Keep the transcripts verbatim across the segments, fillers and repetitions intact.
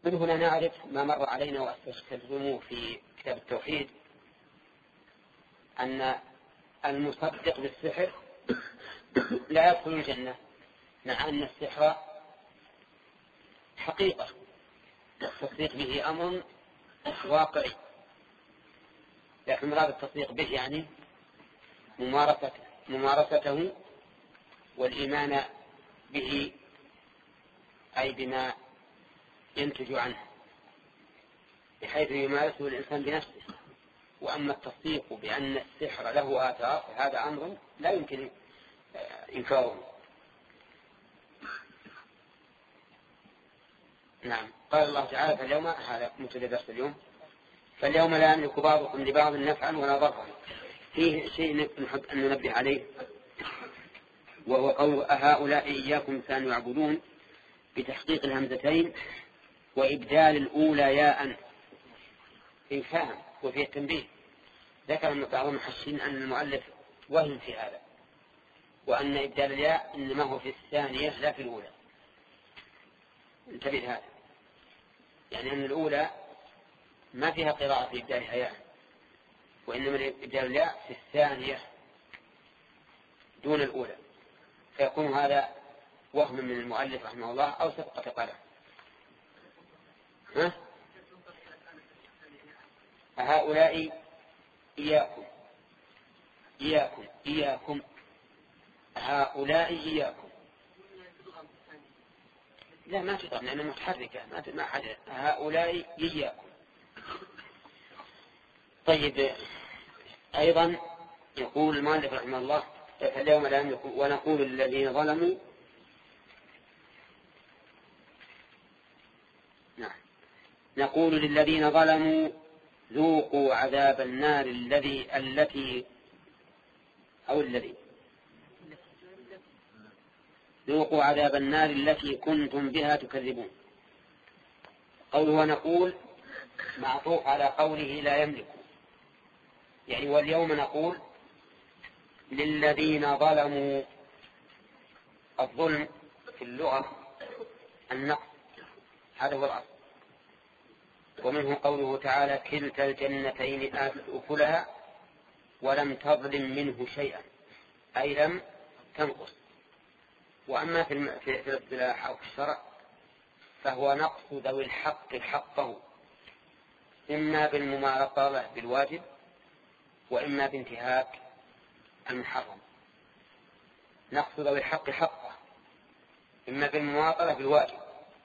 من هنا نعرف ما مر علينا واستخدموه في كتاب التوحيد، أن المصدق بالسحر لا يدخل الجنة، مع أن السحر حقيقة التصديق به أمر واقعي، لكن مراد التصديق به يعني ممارسته, ممارسته والإيمان به، أي بما ينتج عنه بحيث يمارسه الإنسان بنفسه. وأما التصديق بأن السحر له آثار هذا أمر لا يمكن إنكاره. نعم. قال الله تعالى فاليوم، هذا مبتدأ درس اليوم، فاليوم لا يملك بعضكم لبعض نفعا ولا ضرا. فيه شيء نحب أن ننبه عليه، وهو قول أهؤلاء إياكم كانوا يعبدون بتحقيق الهمزتين وإبدال الأولى ياء إنفاهم وفيه التنبيه. ذكر أن بعض المحشين أن المؤلف وهم في هذا، وأن إبدال الياء إنما هو في الثانية لا في الأولى. انتبه هذا، يعني أن الأولى ما فيها قراءة في إبدالها ياء، وإنما إبدال الياء في الثانية دون الأولى، فيكون هذا وهم من المؤلف رحمه الله أو سبقة قلم. ها؟ هؤلاء إياكم إياكم إياكم هؤلاء إياكم، لا ما تضغط لأنها متحركة، ما حدث. هؤلاء إياكم. طيب، أيضا يقول المؤلف رحمه الله اليوم لا يملك، ونقول للذين ظلموا نعم نقول للذين ظلموا ذوقوا عذاب النار الذي التي أو الذي ذوقوا عذاب النار التي كنتم بها تكذبون. قوله ونقول معطوف على قوله لا يملك، يعني واليوم نقول للذين ظلموا. الظلم في اللغة النقص، هذا هو الأصل. ومنه قوله تعالى كلتا الجنتين آتت أكلها ولم تظلم منه شيئا، أي لم تنقص. وأما في الاصطلاح أو في الشرع فهو نقص ذوي الحق حقه، إما بالمماطلة بالواجب وإما بانتهاك المحرم. نقص ذوي الحق حقه إما بالمماطلة بالواجب،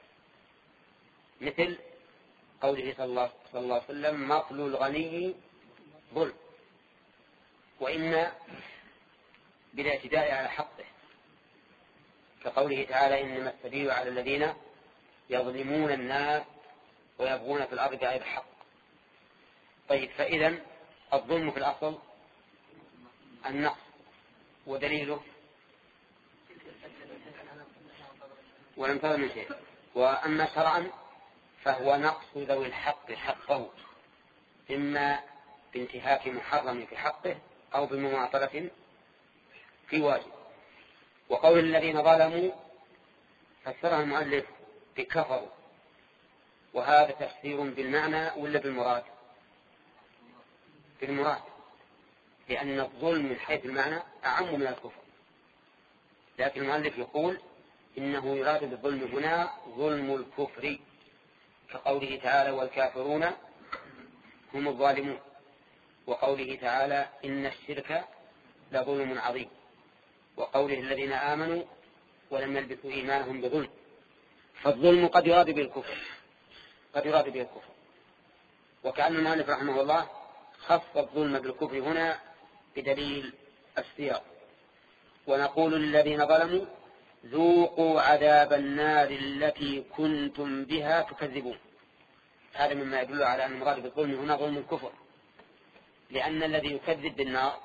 مثل قوله صلى الله عليه وسلم مطل الغني ظلم، وإما بالاعتداء على حقه، كقوله تعالى إنما السبيل على الذين يظلمون الناس ويبغون في الأرض بغير حق. طيب، فإذا الظلم في الأصل النقص، ودليله ولم تظلم شيء. وأما شرعا فهو نقص ذوي الحق حقه، إما بانتهاك محرم في حقه أو بمماطلة في واجب. وقول الذين ظلموا فسرها المؤلف بكفروا، وهذا تفسير بالمعنى ولا بالمراد؟ بالمراد، لأن الظلم من حيث المعنى أعم من الكفر، لكن المؤلف يقول إنه يراد بالظلم هنا ظلم الكفر، كقوله تعالى والكافرون هم الظالمون، وقوله تعالى إن الشرك لظلم عظيم، وقوله الذين آمنوا ولم يلبسوا إيمانهم بظلم. فالظلم قد يراد بالكفر، قد يراد بالكفر. وكأن المؤلف رحمه الله خص الظلم بالكفر هنا بدليل السياق. ونقول للذين ظلموا ذوقوا عذاب النار التي كنتم بها تكذبون. هذا مما يدل على أن المراد بالظلم هنا ظلم الكفر، لأن الذي يكذب بالنار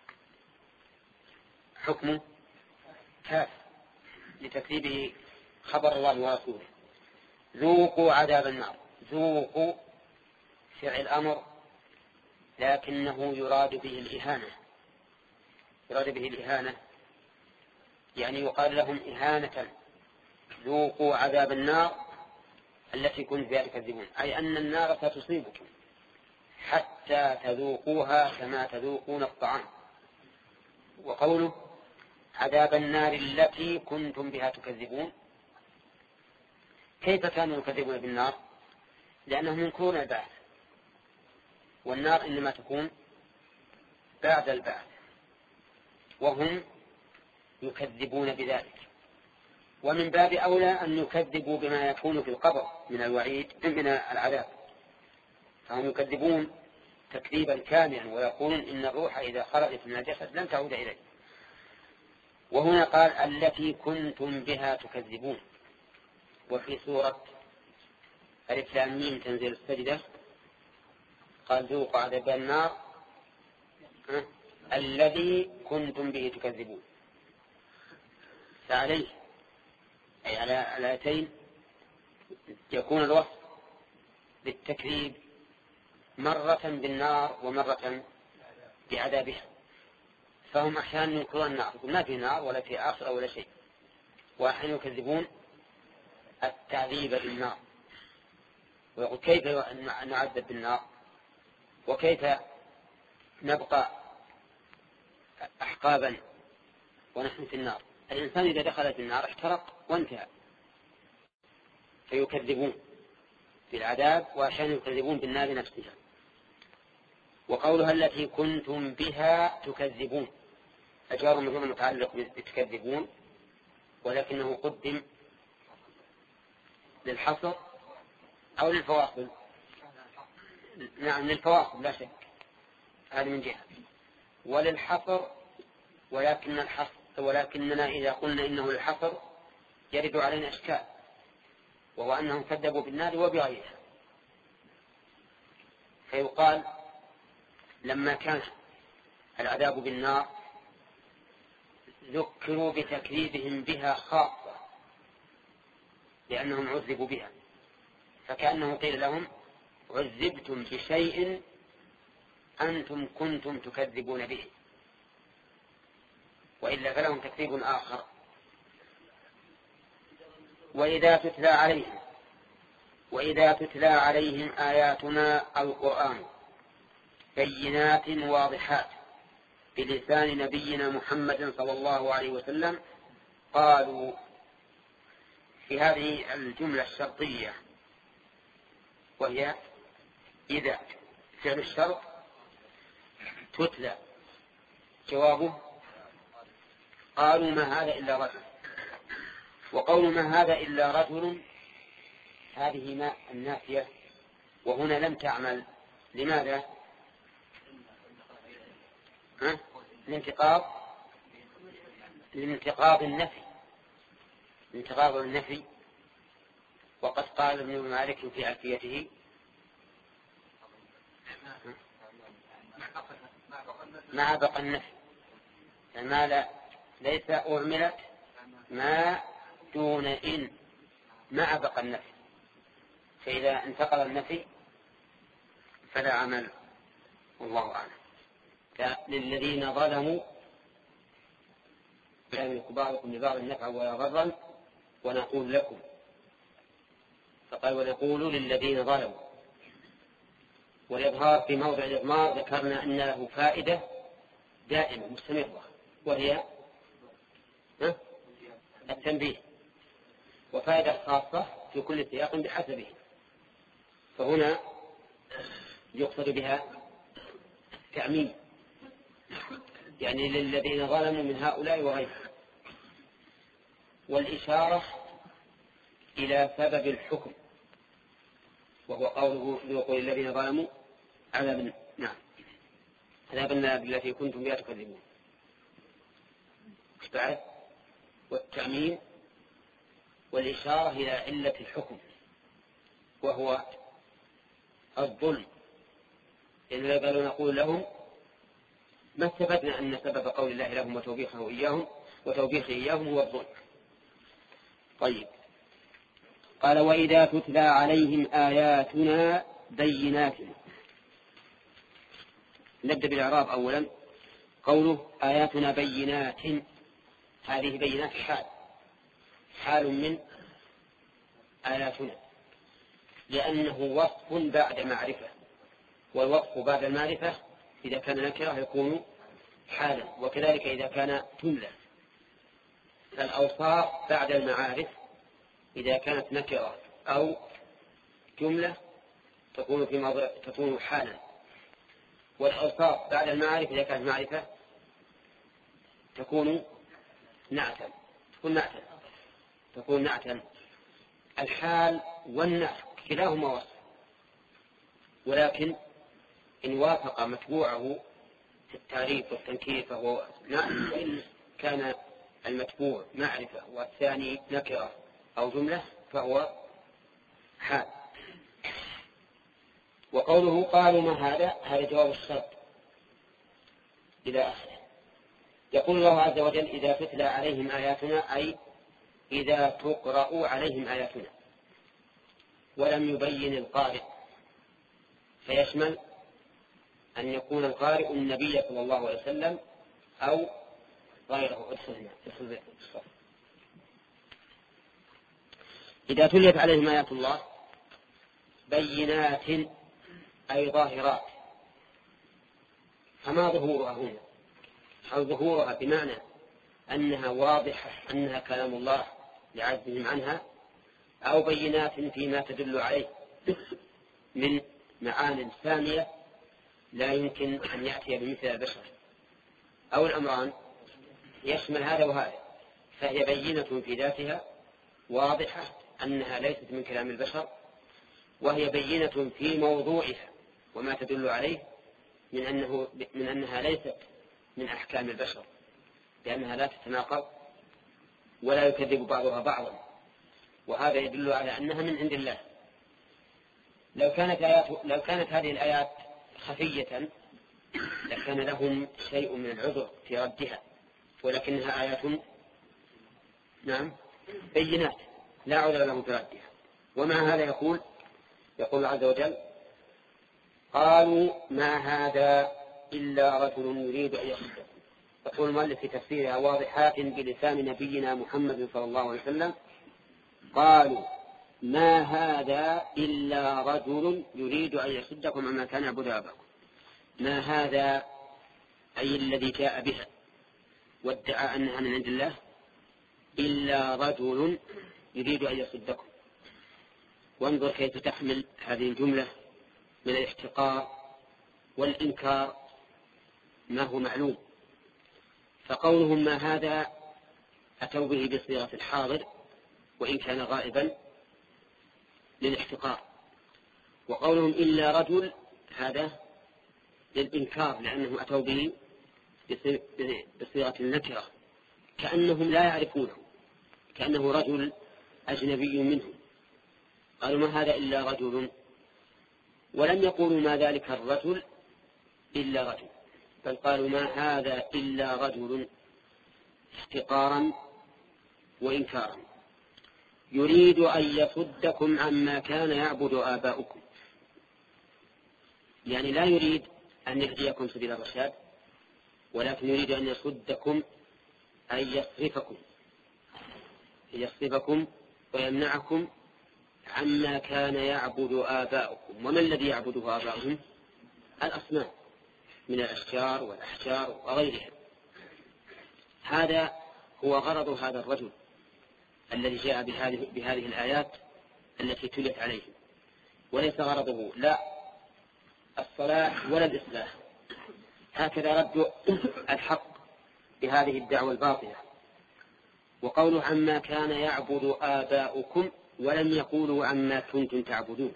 حكمه كافر لتكذيبه خبر الله ورسوله. ذوقوا عذاب النار، ذوقوا فعل أمر لكنه يراد به الإهانة، يراد به الإهانة، يعني يقال لهم إهانة. ذوقوا عذاب النار التي كنتم بها تكذبون، أي أن النار ستصيبكم حتى تذوقوها كما تذوقون الطعام. وقوله عذاب النار التي كنتم بها تكذبون، كيف كانوا يكذبون بالنار؟ لأنهم ينكرون البعث، والنار إنما تكون بعد البعث، وهم يكذبون بذلك. ومن باب أولى أن يكذبوا بما يكون في القبر من الوعيد من العذاب، فهم يكذبون تكذيبا كاملا ويقولون إن الروح إذا خرجت من الجسد لن تعود إليه. وهنا قال التي كنتم بها تكذبون. وفي سورة ألف لام ميم تنزيل السجدة قال ذوقوا عذاب النار الذي كنتم به تكذبون، فعليه أي على الآيتين يكون الوصف بالتكذيب مرة بالنار ومرة بعذابها. فهم أحيانا ينكرون النار، ما في نار ولا في آخرة ولا شيء، وأحيانا يكذبون التعذيب بالنار، ويقول كيف نعذب بالنار وكيف نبقى أحقابا ونحن في النار. الإنسان إذا دخل في النار احترق وانتهى، فيكذبون بالعذاب وأحيانا يكذبون بالنار نفسها. وقولها التي كنتم بها تكذبون أجار مجرد متعلق بتكذبون، ولكنه قدم للحصر أو للفواصل. نعم للفواصل لا شك، هذا من جهة، وللحصر ولكن الحصر ولكننا إذا قلنا إنه للحصر يرد علينا أشكال، وهو أنهم كذبوا بالنار وبغيرها. فيقال لما كان العذاب بالنار ذكروا بتكذيبهم بها خاصة لأنهم عذبوا بها، فكأنه قيل لهم عذبتم بشيء أنتم كنتم تكذبون به، وإلا فلهم تكذيب آخر. وإذا تتلى عليهم وإذا تتلى عليهم آياتنا القرآن بينات واضحات بلسان نبينا محمد صلى الله عليه وسلم، قالوا في هذه الجملة الشرطية وهي إذا فعل الشرط تتلى جوابه قالوا ما هذا إلا رجل. وقول ما هذا إلا رجل هذه ما النافية، وهنا لم تعمل. لماذا؟ ها؟ الانتقاض الانتقاض النفي انتقاض النفي. وقد قال ابن مالك في ألفيته ما بقى النفي، ما لا ليس أعملت ما دون إن ما بقى النفي، فإذا انتقل النفي فلا عمل. والله أعلم. للذين ظلموا لا يملك بعضكم لبعض النفع ولا ضرا ونقول لكم، فقال ونقول للذين ظلموا. والإظهار في موضع الإضمار ذكرنا أن له فائدة دائمة مستمرة، وهي التنبيه، وفائدة خاصة في كل سياق بحسبه. فهنا يقصد بها تعميم، يعني للذين ظلموا من هؤلاء وغيرهم. والإشارة إلى سبب الحكم، وهو قوله ذوقوا للذين ظلموا عذاب نعم عذاب النار التي كنتم بها تكذبون. بعد والتعميم والإشارة إلى علة الحكم وهو الظلم، لأنه قالوا نقول لهم ما استفدنا أن سبب قول الله لهم وتوبيخه إياهم وتوبيخه إياهم هو الظلم. طيب قال وإذا تتلى عليهم آياتنا بينات. نبدأ بالإعراب أولا. قوله آياتنا بينات، هذه بينات حال حال من آياتنا، لأنه وصف بعد معرفة، والوصف بعد المعرفة إذا كان نكرة يكون حالا، وكذلك إذا كان جملة. فالأوصاف بعد المعارف إذا كانت نكرة أو جملة تكون في موضع تكون حالا، والأوصاف بعد المعارف إذا كانت معرفة تكون نعتا تكون نعتا تكون نعتا. الحال والنعت كلاهما وصف، ولكن إن وافق متبوعه في التعريف والتنكير فهو نعت، وإن كان المتبوع معرفة والثاني نكرة أو جملة فهو حال. وقوله قالوا ما هذا، هذا جواب الشرط إلى آخره. يقول الله عز وجل إذا تتلى عليهم آياتنا، أي إذا تقرأ عليهم آياتنا، ولم يبين القارئ، فيشمل أن يكون القارئ النبي صلى الله عليه وسلم أو غيره. ادخلنا ادخل الصف. إذا تليت عليهم آيات الله بينات أي ظاهرات، فما ظهورها هنا؟ أو ظهورها بمعنى أنها واضحة أنها كلام الله لعجزهم عنها، أو بينات فيما تدل عليه من معان ثانية لا يمكن أن يأتي بمثل البشر، أو الأمران يشمل هذا وهذا. فهي بينة في ذاتها واضحة أنها ليست من كلام البشر، وهي بينة في موضوعها وما تدل عليه من أنه من أنها ليست من أحكام البشر، لأنها لا تتناقض ولا يكذب بعضها بعضا، وهذا يدل على أنها من عند الله. لو كانت آيات لو كانت هذه الآيات خفية لكان لهم شيء من العذر في ردها، ولكنها آيات نعم بينات لا عذر لهم في ردها. ومع هذا يقول يقول عز وجل قالوا ما هذا إلا رجل يريد أن يصدق. يقول المؤلف في تفسيرها واضحات بلسان نبينا محمد صلى الله عليه وسلم قالوا ما هذا إلا رجل يريد أن يصدكم عما كان يعبد آباؤكم. ما هذا أي الذي جاء بها وادعى أنها من عند الله إلا رجل يريد أن يصدكم. وانظر كيف تحمل هذه الجملة من الاحتقار والإنكار ما هو معلوم. فقولهم ما هذا أتوا به بصيغة الحاضر وإن كان غائبا للاحتقار، وقولهم إلا رجل هذا للإنكار لأنه أتوا به بصيغة النكرة كأنهم لا يعرفونه، كأنه رجل أجنبي منهم. قالوا ما هذا إلا رجل، ولم يقولوا ما ذلك الرجل إلا رجل، بل قالوا ما هذا إلا رجل احتقارا وإنكارا يريد أن يصدكم عما كان يعبد آباؤكم. يعني لا يريد أن يهديكم سبيل الرشاد، ولكن يريد أن يصدكم أن يصرفكم يصرفكم ويمنعكم عما كان يعبد آباؤكم. وما الذي يعبده آباؤهم؟ الأصنام من الأشجار والأحجار وغيرها. هذا هو غرض هذا الرجل الذي جاء بهذه, بهذه الآيات التي تلت عليه، وليس غرضه لا الصلاح ولا الإصلاح. هكذا رد الحق بهذه الدعوة الباطلة. وقولوا عما كان يعبد آباؤكم ولم يقولوا عما كنتم تعبدون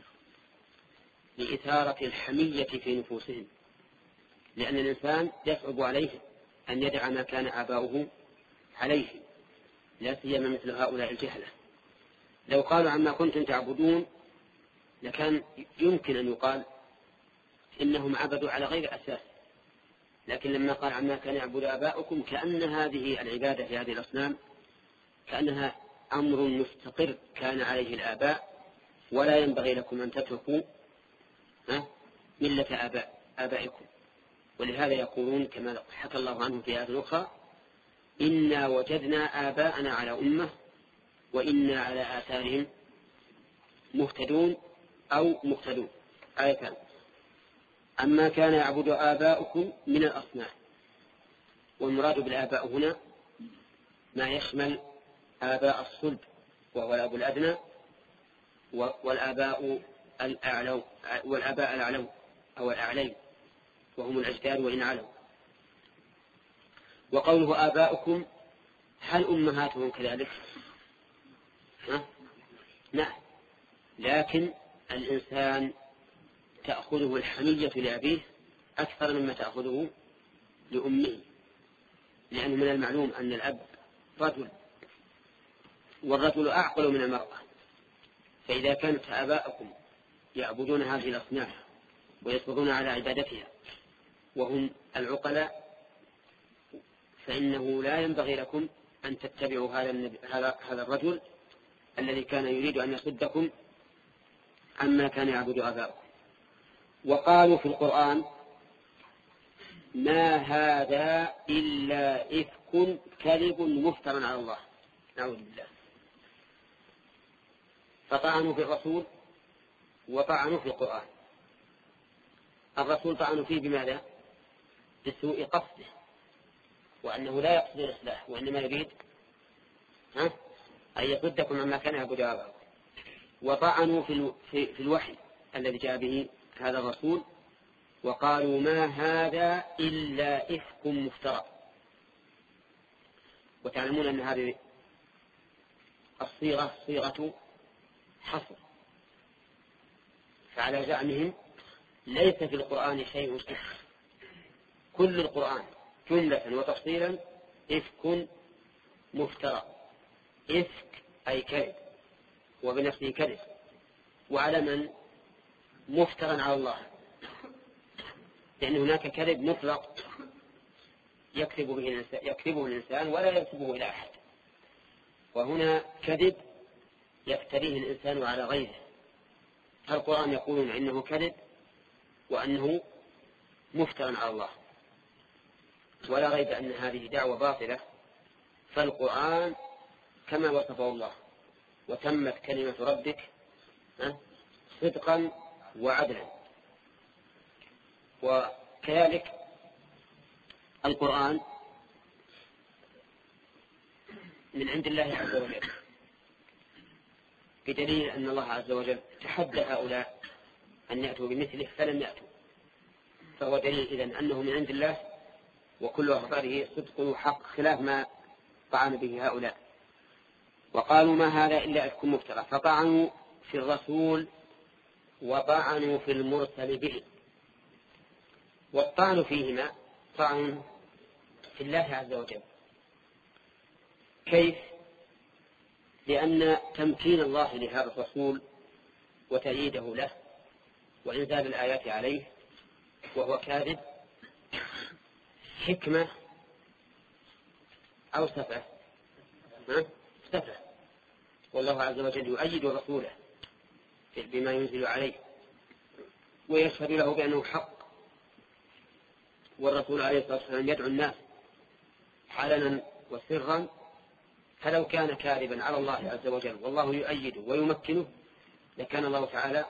لإثارة الحمية في نفوسهم، لأن الإنسان يصعب عليه أن يدع ما كان آباؤه عليه، لا سيما مثل هؤلاء الجهلة. لو قالوا عما كنتم تعبدون لكان يمكن أن يقال إنهم عبدوا على غير أساس، لكن لما قال عما كان يعبد آباؤكم كأن هذه العبادة في هذه الأصنام كأنها أمر مستقر كان عليه الآباء، ولا ينبغي لكم أن تتركوا ملة آباء آبائكم. ولهذا يقولون كما حكى الله عنه في آيات أخرى إنا وجدنا آباءنا على أمة وإنا على آثارهم مهتدون أو مقتدون آيتان. أما كان يعبد آباؤكم من الأصنام، والمراد بالآباء هنا ما يشمل آباء الصلب وهو الأب الأدنى، والآباء الأعلو والآباء الأعلو أو الأعلين وهم الأجداد وإن علوا. وقوله آباؤكم هل أمهاتهم كذلك؟ ها؟ نعم، لكن الإنسان تأخذه الحمية لأبيه أكثر مما تأخذه لأمه، لأنه من المعلوم أن الأب رجل، والرجل أعقل من المرأة. فإذا كانت آباءكم يعبدون هذه الأصنام ويصبرون على عبادتها وهم العقلاء، فإنه لا ينبغي لكم أن تتبعوا هذا هذا الرجل الذي كان يريد أن يصدكم عما كان يعبد آباؤكم. وقالوا في القرآن ما هذا إلا إفك كذب مفترى على الله، نعوذ بالله. فطعنوا في الرسول وطعنوا في القرآن. الرسول طعنوا فيه بماذا؟ بسوء قصده، وأنه لا يقصد الإصلاح وإنما يريد ها؟ أن يصدكم عما كان يعبد آباؤكم. وطعنوا في, في الوحي الذي جاء به هذا الرسول، وقالوا ما هذا إلا إفك مفترى. وتعلمون أن هذه الصيغة صيغة حصر، فعلى زعمهم ليس في القرآن شيء صحيح، كل القرآن جملة وتفصيلا إفك مفترى. إفك أي كذب، وبنفسه كذب، وعلى من؟ مفترى على الله، لأن هناك كذب مطلق يكذب به الإنسان, يكذبه الإنسان ولا يكذبه إلى أحد، وهنا كذب يفتريه الإنسان على غيره. القرآن يقولون إنه كذب وأنه مفترى على الله، ولا ريب أن هذه دعوة باطلة. فالقرآن كما وصفه الله وتمت كلمة ربك صدقا وعدلا. وكذلك القرآن من عند الله عز وجل، بدليل أن الله عز وجل تحدى هؤلاء أن يأتوا بمثله فلم يأتوا، فهو دليل إذن أنه من عند الله وكل أخباره صدق وحق، خلاف ما طعن به هؤلاء. وقالوا ما هذا إلا إفك مفترى، فطعنوا في الرسول وطعنوا في المرسل به. والطعن فيهما طعن في الله عز وجل. كيف؟ لأن تمكين الله لهذا الرسول وتأييده له وإنزال الآيات عليه وهو كاذب حكمة أو سفة؟ سفة. والله عز وجل يؤيد رسوله بما ينزل عليه ويشهد له بأنه حق، والرسول عليه الصلاة والسلام يدعو الناس علنا وسرا، فلو كان كاذبا على الله عز وجل والله يؤيده ويمكنه لكان الله تعالى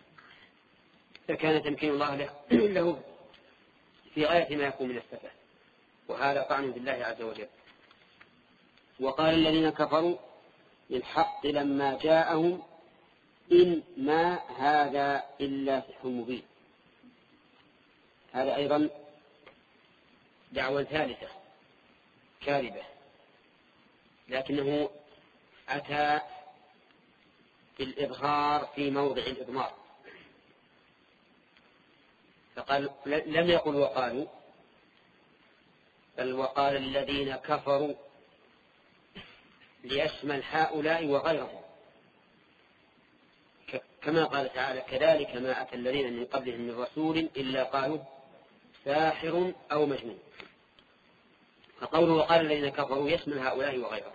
لكان تمكين الله له, له في غاية ما يكون من السفة، وهذا طعن بالله عز وجل. وقال الذين كفروا للحق لما جاءهم إن ما هذا إلا سحر مبين. هذا أيضا دعوة ثالثة كاذبة، لكنه أتى بالإظهار في موضع الإضمار، فقال لم يقل وقالوا، بل وقال الذين كفروا ليشمل هؤلاء وغيرهم، كما قال تعالى كذلك ما أتى الذين من قبلهم من رسول إلا قالوا ساحر أو مجنون. فقوله وقال الذين كفروا يشمل هؤلاء وغيرهم،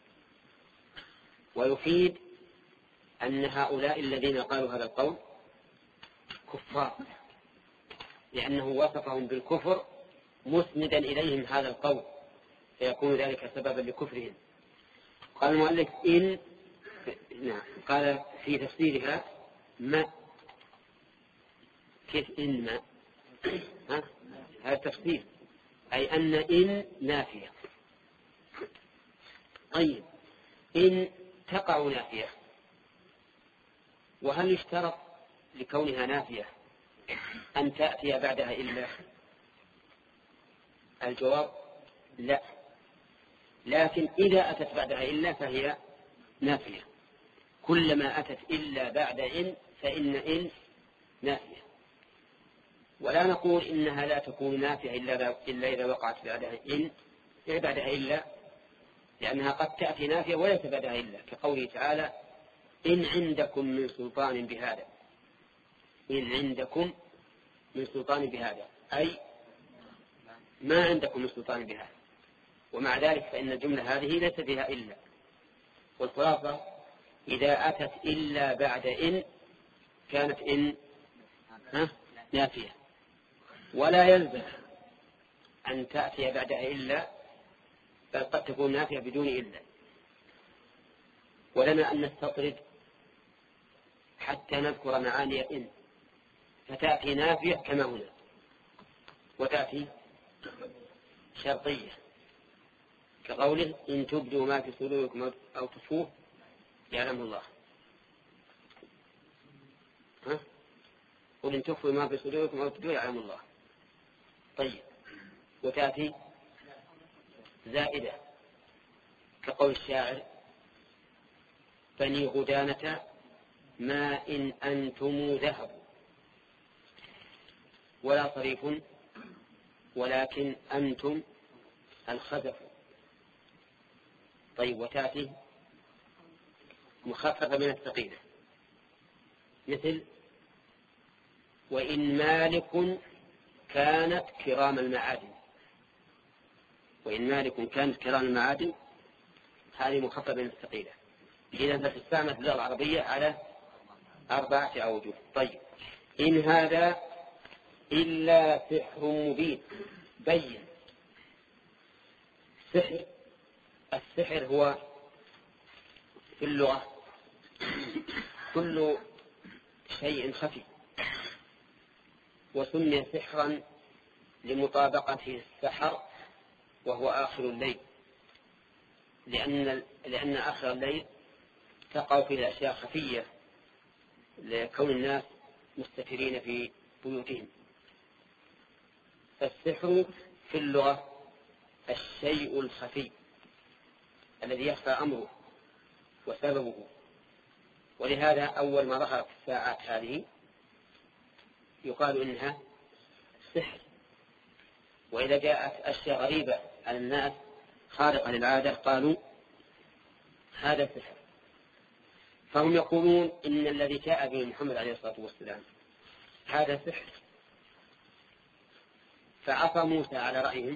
ويفيد أن هؤلاء الذين قالوا هذا القول كفار، لأنه وصفهم بالكفر مسندا إليهم هذا القول، فيكون ذلك سببا لكفرهم. قال المؤلف إن نعم قال في تفسيرها ما كيف إن ما ها؟ هذا تفسير أي أن إن نافية. طيب إن تقع نافية، وهل يشترط لكونها نافية أن تأتي بعدها إلا؟ الجواب لا، لكن إذا أتت بعدها إلا فهي نافية. كلما أتت إلا بعد إن فإن إن نافية. ولا نقول إنها لا تكون نافية إلا إذا وقعت بعدها إن بعدها إلا، لأنها قد تأتي نافية وليس بعدها إلا، كقوله تعالى إن عندكم من سلطان بهذا. إن عندكم من سلطان بهذا أي ما عندكم من سلطان بهذا، ومع ذلك فإن الجملة هذه ليس بها إلا. والخلاصة إذا أتت إلا بعد إن كانت إن نافية، ولا يلزم أن تأتي بعدها إلا، بل قد تكون نافية بدون إلا. ولنا أن نستطرد حتى نذكر معاني إن، فتأتي نافية كما هنا، وتأتي شرطية كقوله إن تبدوا ما في صدوركم أو تخفوه يعلم الله. ها؟ قل إن تخفوا ما في صدوركم أو تبدوا يعلم الله. طيب وتأتي زائدة كقول الشاعر بني غدانة ما إن أنتم ذهب ولا صريف ولكن أنتم الخزف. طيب وتأتي مخففة من الثقيلة مثل وإن مالك كانت كرام المعادن. وإن مالك كانت كرام المعادن هذه مخففة من الثقيلة. إذا تستعمل في اللغة العربية على أربعة أوجه. طيب إن هذا إلا سحر مبين بين. سحر السحر هو في اللغة كل شيء خفي، وسمي سحرا لمطابقته السحر وهو آخر الليل، لأن, لأن آخر الليل تقع فيه الأشياء خفية لكون الناس مستترين في بيوتهم. فالسحر في اللغة الشيء الخفي الذي يخفى أمره وسببه. ولهذا أول ما ظهرت الساعات هذه يقال إنها سحر. وإذا جاءت أشياء غريبة على الناس خارقة للعادة قالوا هذا سحر. فهم يقولون إن الذي جاء به محمد عليه الصلاة والسلام هذا سحر. فعصى موسى على رأيهم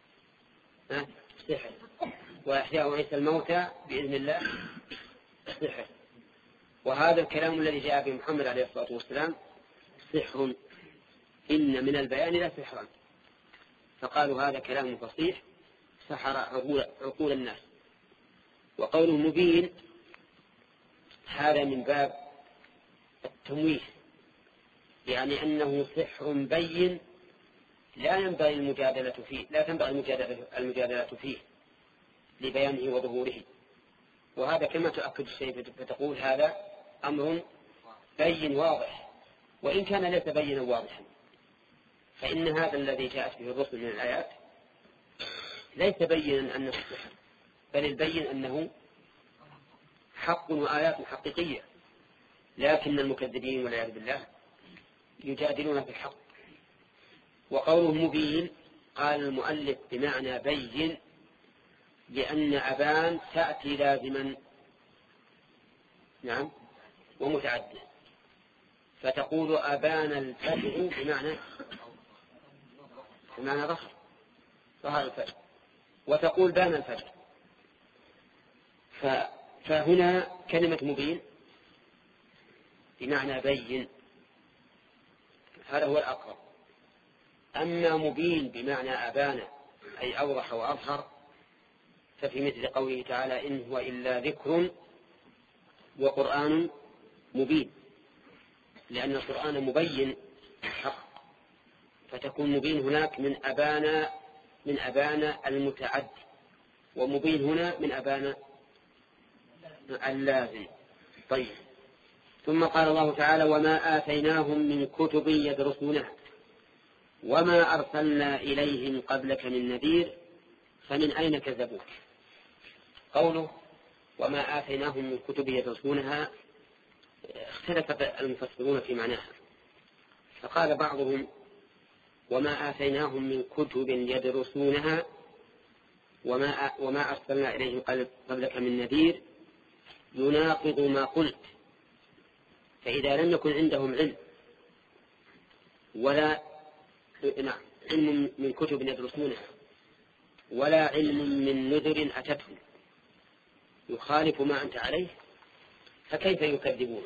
سحر، وإحياء عيسى الموتى بإذن الله سحر. وهذا الكلام الذي جاء به محمد عليه الصلاة والسلام سحر، إن من البيان لا سحرا. فقالوا هذا كلام فصيح سحر عقول الناس. وقوله مبين هذا من باب التمويه، يعني أنه سحر بين لا ينبغي المجادلة فيه، لا تنبغي المجادلة, المجادلة فيه لبيانه وظهوره. وهذا كما تؤكد الشيء فتقول هذا أمر بين واضح، وإن كان ليس بينا واضحا، فإن هذا الذي جاءت به الرسل من الآيات ليس بينا أنه سحر، بل البين أنه حق وآيات حقيقية. لكن المكذبين والعياذ بالله يجادلون في الحق. وقوله مبين قال المؤلف بمعنى بين، لأن أبان تأتي لازما نعم ومتعدد، فتقول أبان الفتح بمعنى بمعنى ظهر ظهر الفتح، وتقول بان الفتح. فهنا كلمة مبين بمعنى بين، هذا هو الأقرب. أما مبين بمعنى أبان أي أوضح وأظهر ففي مثل قوله تعالى إن هو إلا ذكر وقرآن مبين، لأن القرآن مبين حق، فتكون مبين هناك من أبانا من أبانا المتعدي، ومبين هنا من أبانا اللازم. طيب، ثم قال الله تعالى: وما آتيناهم من كتب يدرسونها وما أرسلنا إليهم قبلك من نذير فمن أين كذبوك. قوله وما آتيناهم من كتب يدرسونها اختلف المفسرون في معناها، فقال بعضهم: وما آتيناهم من كتب يدرسونها وما, وما أرسلنا إليهم قبلك من نذير يناقض ما قلت، فإذا لم يكن عندهم علم ولا نعم علم من كتب يدرسونها ولا علم من نذر أتتهم يخالف ما أنت عليه، فكيف يكذبون؟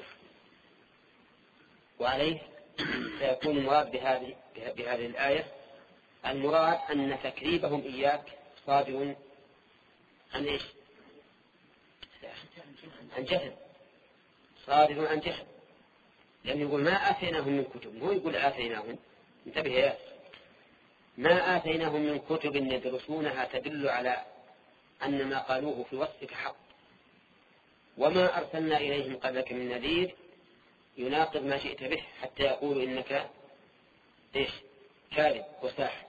وعليه سيكون المراد بهذه, بهذه الآية المراد أن تكذيبهم إياك صادر عن إيش؟ عن جهل، صادر عن جهل، لأنه يقول ما آتيناهم من كتب، هو يقول آتيناهم، انتبه يا ما آتيناهم من كتب يدرسونها تدل على أن ما قالوه في وصفك حق، وما أرسلنا إليهم قبلك من نذير يناقض ما شئت به حتى يقولوا إنك إيش؟ كاذب وساحر.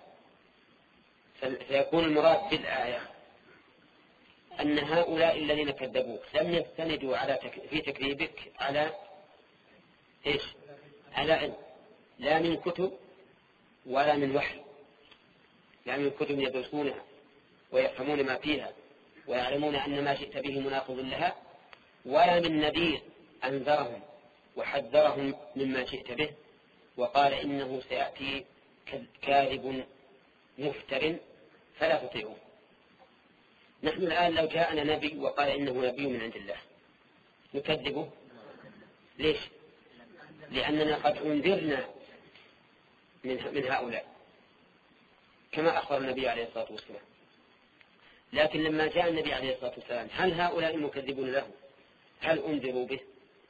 فيكون المراد بالآية أن هؤلاء الذين كذبوك لم يستندوا على تك... في تكذيبك على إيش؟ على علم، لا من كتب ولا من وحي، لا من كتب يدرسونها ويفهمون ما فيها ويعلمون أن ما شئت به مناقض لها، ولا من نذير أنذرهم وحذرهم مما شئت به وقال إنه سيأتي كاذب مفتر فلا تطيعوه. نحن الآن لو جاءنا نبي وقال إنه نبي من عند الله نكذبه. ليش؟ لأننا قد أنذرنا من هؤلاء كما أخبر النبي عليه الصلاة والسلام. لكن لما جاء النبي عليه الصلاة والسلام هل هؤلاء المكذبون له هل أنذروا به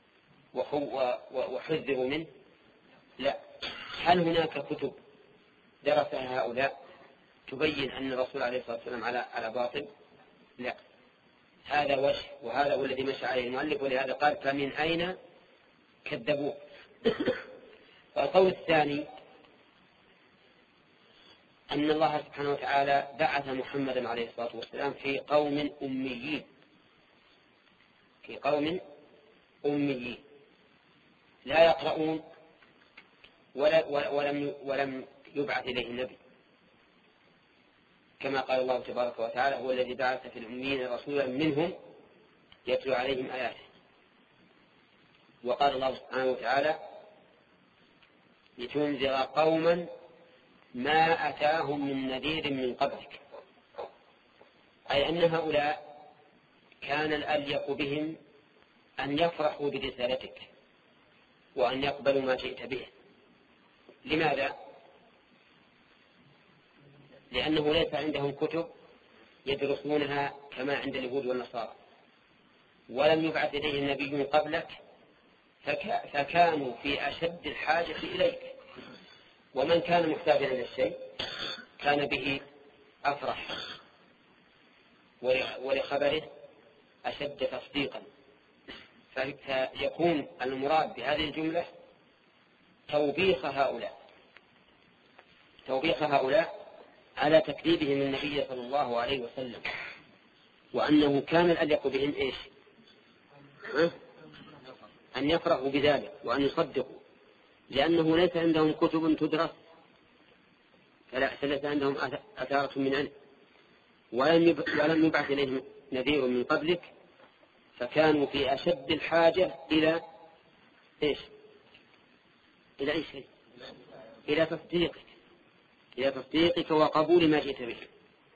وحذروا منه؟ لا. هل هناك كتب درسها هؤلاء تبين أن الرسول عليه الصلاة والسلام على على باطل؟ لا. هذا وجه، وهذا هو الذي مشى عليه المؤلف، ولهذا قال فمن أين كذبوه. والقول الثاني أن الله سبحانه وتعالى بعث محمدا عليه الصلاة والسلام في قوم أميين في قوم أميين لا يقرؤون ولا ولم ولم يبعث إليه النبي، كما قال الله تبارك وتعالى: هو الذي بعث في الأميين رسولا منهم يتلو عليهم آياته. وقال الله سبحانه وتعالى: لتنذر قوما ما أتاهم من نذير من قبلك، أي أن هؤلاء كان الأليق بهم أن يفرحوا برسالتك وأن يقبلوا ما جئت به. لماذا؟ لأنه ليس عندهم كتب يدرسونها كما عند اليهود والنصارى، ولم يبعث إليه النبي قبلك، فكانوا في أشد الحاجة إليك، ومن كان محتاجا إلى الشيء كان به أفرح ولخبره أشد تصديقا. فيكون المراد بهذه الجملة توبيخ هؤلاء توبيخ هؤلاء على تكذيبهم النبي صلى الله عليه وسلم، وأنه كان الأليق بهم إيش؟ أن يفرحوا بذلك وأن يصدقوا، لأنه ليس عندهم كتب تدرس، فليس عندهم أثارة من علم، ولم يبعث إليهم نذير من قبلك، فكانوا في أشد الحاجة إلى إيش؟ إلى أي شيء؟ إلى تصديقك إلى تصديقك وقبول ما جئت به.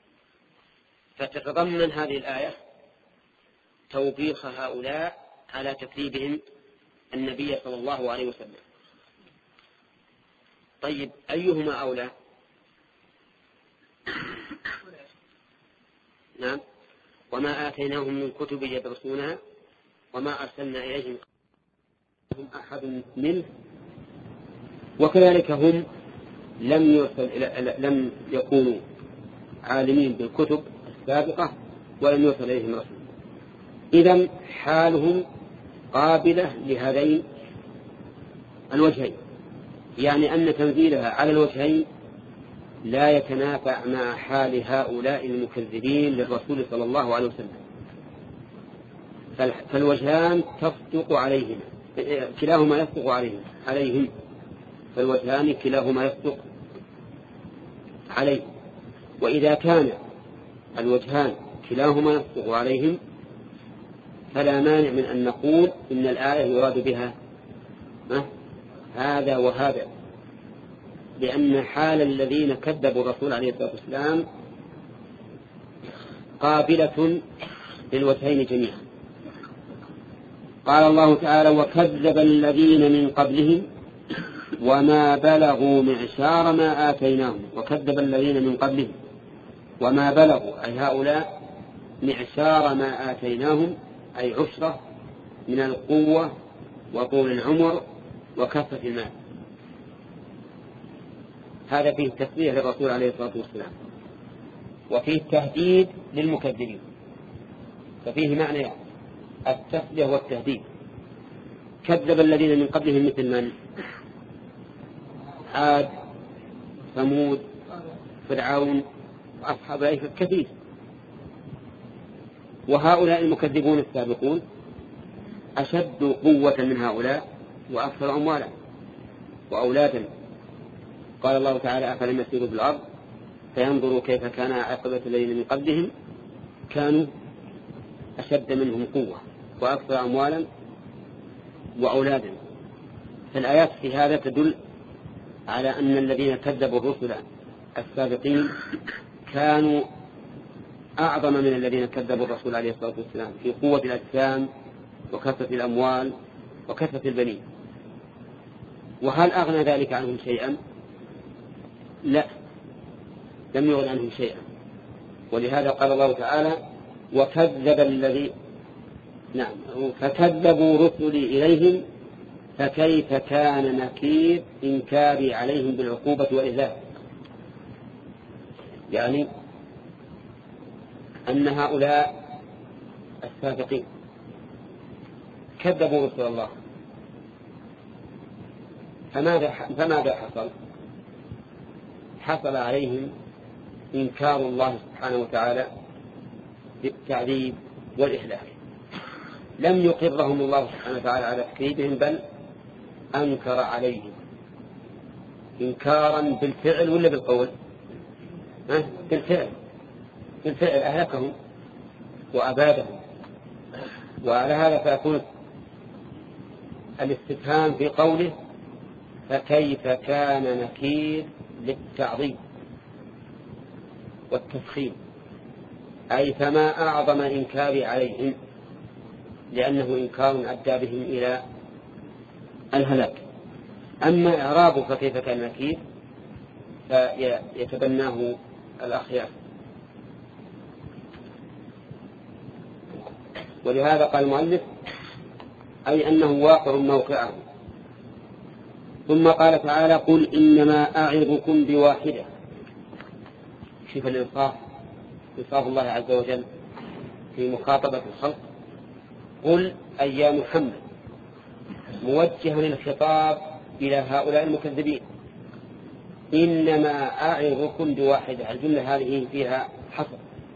فتتضمن هذه الآية توبيخ هؤلاء على تكذيبهم النبي صلى الله عليه وسلم. طيب، أيهما أولى؟ نعم، وما آتيناهم من كتب يدرسونها وما أرسلنا إليهم أحد منه، وكذلك هم لم يرسل لم يكونوا عالمين بالكتب السابقة ولم يرسل إليهم رسول. إذن حالهم قابلة لهذين الوجهين، يعني أن تنزيلها على الوجهين لا يتنافع مع حال هؤلاء المكذبين للرسول صلى الله عليه وسلم. فالوجهان تصدق عليهم، كلاهما يصدق عليهم عليهم فالوجهان كلاهما يصدق عليهم. وإذا كان الوجهان كلاهما يصدق عليهم فلا مانع من أن نقول إن الآية يراد بها هذا وهذا، لأن حال الذين كذبوا الرسول عليه الصلاة والسلام قابلة للوجهين جميعا. قال الله تعالى: وكذب الذين من قبلهم وما بلغوا معشار ما آتيناهم. وكذب الذين من قبلهم وما بلغوا، أي هؤلاء، معشار ما آتيناهم، أي عشرة من القوة وطول العمر وكثرة المال. هذا فيه تسلية للرسول عليه الصلاة والسلام، وفيه تهديد للمكذبين، ففيه معنى التسلية والتهديد. كذب الذين من قبلهم مثل من؟ عاد، ثمود، فرعون، وأصحاب الأيكة كثير. وهؤلاء المكذبون السابقون أشد قوة من هؤلاء وأكثر أموالا وأولادا. قال الله تعالى: أفلم يسيروا في الأرض فينظروا كيف كان عاقبة الذين من قبلهم كانوا أشد منهم قوة وأكثر أموالا وأولادا. فالآيات في هذا تدل على أن الذين كذبوا الرسل السابقين كانوا أعظم من الذين كذبوا الرسول عليه الصلاة والسلام في قوة الأجسام وكثرة الأموال وكثرة البنين. وهل أغنى ذلك عنهم شيئا؟ لا، لم يغن عنهم شيئا. ولهذا قال الله تعالى: وكذب الذي نعم فكذبوا رسلي إليهم فكيف كان نكير إنكاري عليهم بالعقوبة والإذلال. يعني أن هؤلاء السابقين كذبوا رسل الله، فماذا فماذا حصل؟ حصل عليهم إنكار الله سبحانه وتعالى بالتعذيب والإهلاك. لم يقرهم الله سبحانه وتعالى على تكذيبهم، بل أنكر عليهم إنكارا بالفعل ولا بالقول؟ أه؟ بالفعل بالفعل أهلكهم وأبادهم. وعلى هذا فيكون الاستفهام في قوله فكيف كان نكير للتعظيم والتفخيم، أي فما أعظم إنكاري عليهم، لأنه إنكار أدى بهم إلى الهلاك. أما إعراب فكيف كان نكير فيتبناه الأخيار. ولهذا قال المؤلف: أي أنه واقع موقعه. ثم قال تعالى: قل إنما أعظكم بواحدة. شوف الإنصاف، إنصاف الله عز وجل في مخاطبة الخلق. قل أي يا محمد، موجها الخطاب إلى هؤلاء المكذبين: إنما أعظكم بواحدة. الجملة هذه فيها حصر،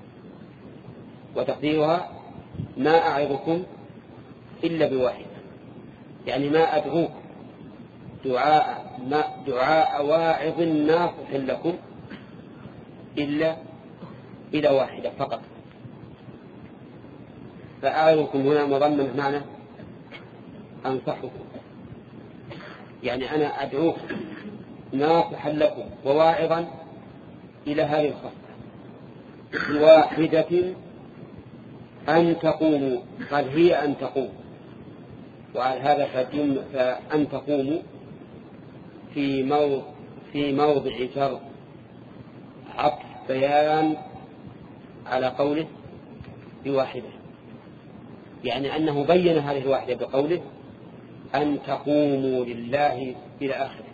وتقديرها ما أعظكم إلا بواحدة، يعني ما أدعوك دعاء, ما دعاء واعظ ناصح لكم إلا إلى واحدة فقط. فأعظكم هنا مضمن معنى أنصحكم، يعني أنا أدعوك ناصحا لكم وواعظا إلى هذه الخصلة واحدة أن تقوموا. قال هي أن تقوموا، وعلى هذا فأن تقوموا في موضع في موضع جر عطف بيان على قوله بواحدة. يعني أنه بين هذه الوحدة بقوله أن تقوموا لله إلى آخره.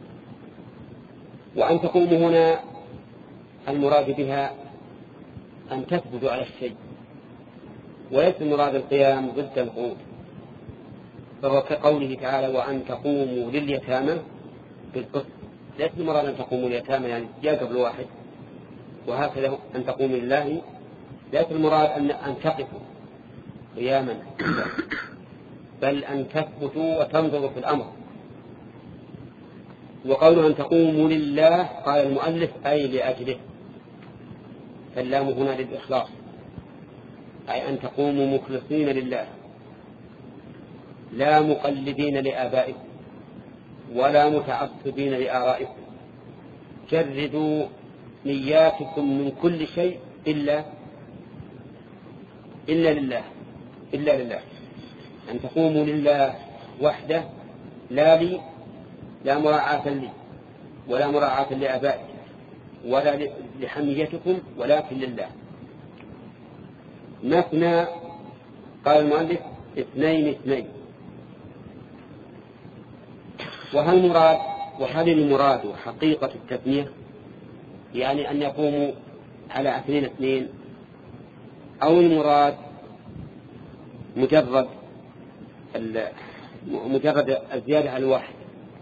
وأن تقوموا هنا المراد بها أن تثبتوا على الشيء، وليس المراد القيام ضد القعود، فهو كقوله تعالى وأن تقوموا لليتامى بالقسط، ليس المراد أن تقوموا لليتامى يعني جاء قبل واحد، وهكذا أن تقوموا لله ليس المراد أن أن تقفوا قياما، بل أن تثبتوا وتنظروا في الأمر. وقوله أن تقوموا لله قال المؤلف أي لأجله، فاللام هنا للإخلاص، أي أن تقوموا مخلصين لله لا مقلدين لآبائكم ولا متعصبين لآرائكم، جردوا نياتكم من كل شيء إلا إلا لله إلا لله أن تقوموا لله وحده، لا لي لا مراعاة لي ولا مراعاة لآبائكم ولا لحميتكم، ولكن لله. مثنى قال المؤلف اثنين اثنين. وهل مراد وهل المراد حقيقة التثنية يعني أن يقوموا على اثنين اثنين، أو المراد مجرد مجرد الزيادة على الواحد،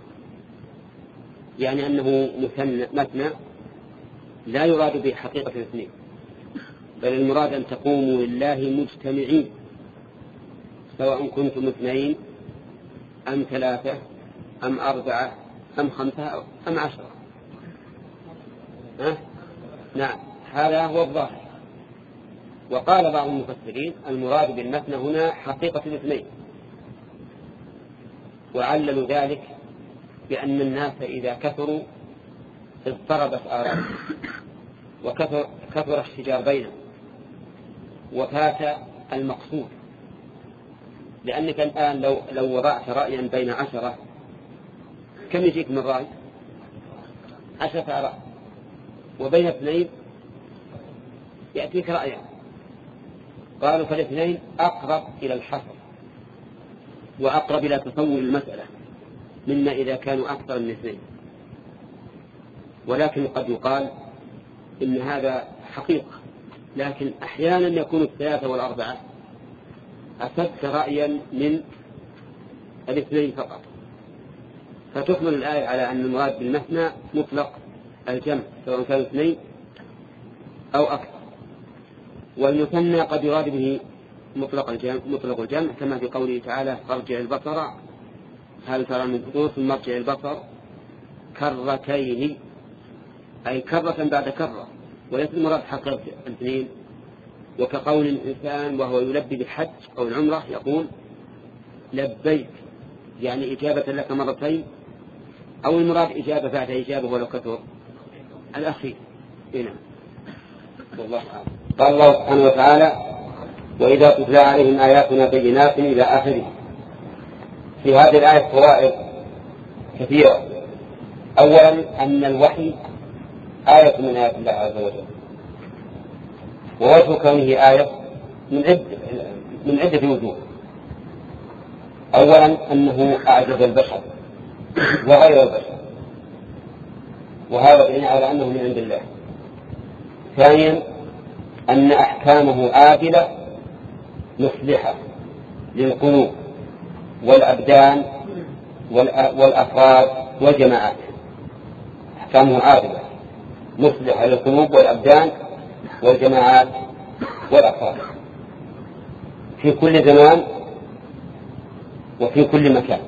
يعني أنه مثنى لا يراد به حقيقة الاثنين، بل المراد أن تقوموا لله مجتمعين سواء كنتم اثنين أم ثلاثة أم أربعة أم خمسة أم عشرة. أه؟ نعم، هذا هو الظاهر. وقال بعض المفسرين المراد بالمثنى هنا حقيقة الاثنين، وعللوا ذلك بأن الناس إذا كثروا اضطربت آراءهم وكثر كثر الشجار بينهم وفات المقصود. لأنك الآن لو لو وضعت رأيا بين عشرة كم يجيك من رأي؟ عشرة آراء، وبين اثنين يأتيك رأيا. قالوا فالاثنين أقرب إلى الحصر وأقرب إلى تصور المسألة مما إذا كانوا أكثر من اثنين. ولكن قد يقال إن هذا حقيقة، لكن أحيانا يكون الثلاثة والأربعة أسد رأيا من الاثنين فقط، فتحمل الآية على أن المراد بالمثنى مطلق الجمع سواء كان اثنين أو أكثر. والمثنى قد يراد به مطلق الجمع, مطلق الجمع كما في قوله تعالى فارجع البصر هل ترى من فطور ثم ارجع البصر كرتين، أي كرة بعد كرة، وليس المراد حقيقة الاثنين. وكقول الإنسان وهو يلبي بالحج أو العمرة يقول لبيك، يعني إجابة لك مرتين، أو المراد إجابة بعد إجابة ولو كثر الأخير. هنا والله أعلم. قال الله سبحانه وتعالى وإذا تتلى عليهم آياتنا بينات إلى آخره. في هذه الآية فوائد كثيرة. أولا أن الوحي آية من آيات الله عز وجل، ووجه كونه آية من عدة من عدة وجوه. أولا أنه أعجز البشر وغير البشر، وهذا دليل على أنه من عند الله. ثانيا أن أحكامه عادلة مصلحة للقلوب والأبدان والأفراد والجماعات. أحكامه عادلة مصلحة للقلوب والأبدان والجماعات والأفراد في كل زمان وفي كل مكان،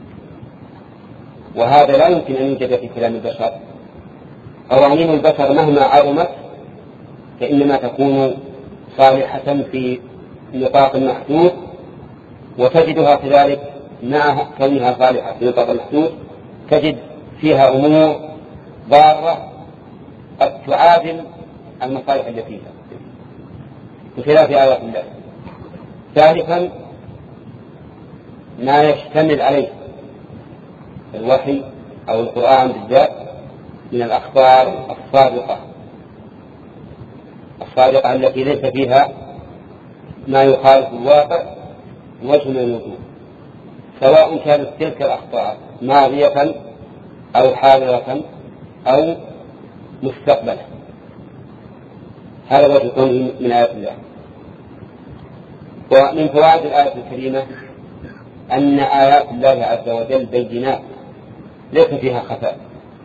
وهذا لا يمكن أن يوجد في كلام البشر. قوانين البشر مهما عظمت فإنما تكون صالحة في نطاق محدود، وتجدها كذلك مع كونها صالحة في نطاق محدود تجد فيها أمور ضارة قد تعادل المصالح التي فيها بخلاف آيات الله. ثالثا ما يشتمل عليه الوحي أو القرآن بالذات من الأخبار الصادقة الصادقة التي ليس فيها ما يخالف الواقع بوجه من الوجوه، سواء كانت تلك الأخطاء ماضية أو حاضرة أو مستقبلة. هذا وجه كونه من آيات الله. ومن فوائد الآية الكريمة أن آيات الله عز وجل بينات ليس فيها خفاء،